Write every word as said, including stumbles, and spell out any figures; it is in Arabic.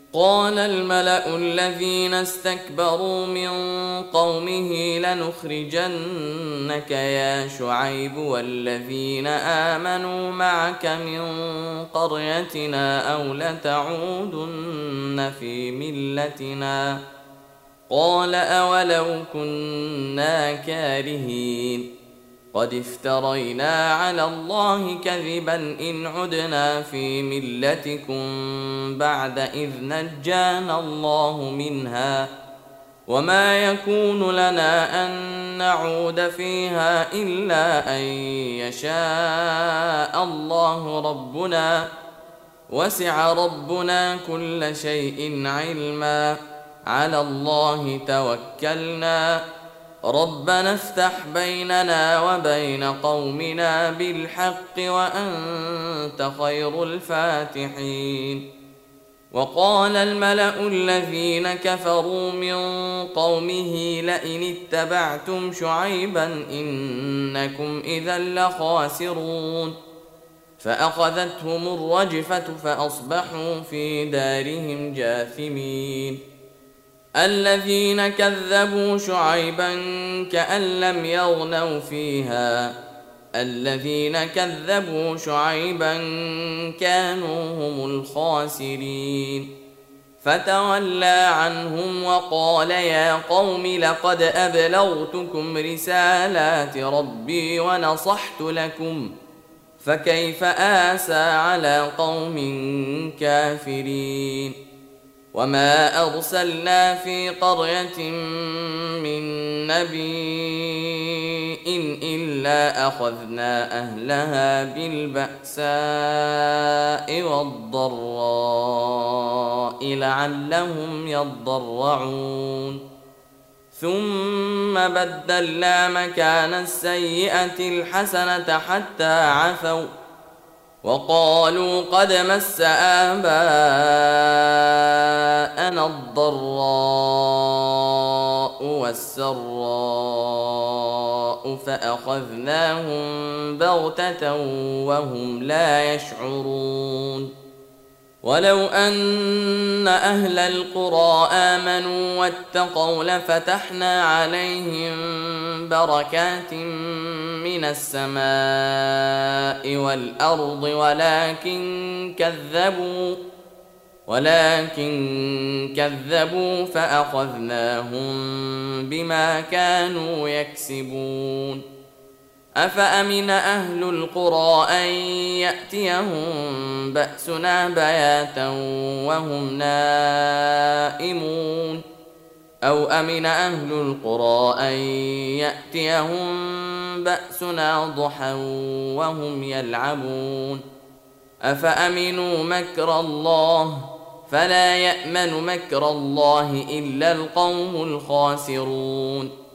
قال الملأ الذين استكبروا من قومه لنخرجنك يا شعيب والذين آمنوا معك من قريتنا أو لتعودن في ملتنا قال أولو كنا كارهين قد افترينا على الله كذبا إن عدنا في ملتكم بعد إذ نجانا الله منها وما يكون لنا أن نعود فيها إلا أن يشاء الله ربنا وسع ربنا كل شيء علما على الله توكلنا ربنا افتح بيننا وبين قومنا بالحق وأنت خير الفاتحين. وقال الملأ الذين كفروا من قومه لئن اتبعتم شعيبا إنكم إذا لخاسرون فأخذتهم الرجفة فأصبحوا في دارهم جاثمين. الذين كذبوا شعيبا كأن لم يغنوا فيها الذين كذبوا شعيبا كانوا هم الخاسرين فتولى عنهم وقال يا قوم لقد أبلغتكم رسالات ربي ونصحت لكم فكيف آسى على قوم كافرين. وما أرسلنا في قرية من نبي إلا أخذنا أهلها بالبأساء والضراء لعلهم يضرعون ثم بدلنا مكان السيئة الحسنة حتى عفوا وقالوا قد مس آباءنا الضراء والسراء فأخذناهم بغتة وهم لا يشعرون. ولو أن أهل القرى آمنوا واتقوا لفتحنا عليهم بركات من السماء والأرض ولكن كذبوا ولكن كذبوا فأخذناهم بما كانوا يكسبون. أفأمن أهل القرى أن يأتيهم بأسنا بياتا وهم نائمون أو أمن أهل القرى أن يأتيهم بأسنا ضحى وهم يلعبون. أفأمنوا مكر الله فلا يأمن مكر الله إلا القوم الخاسرون.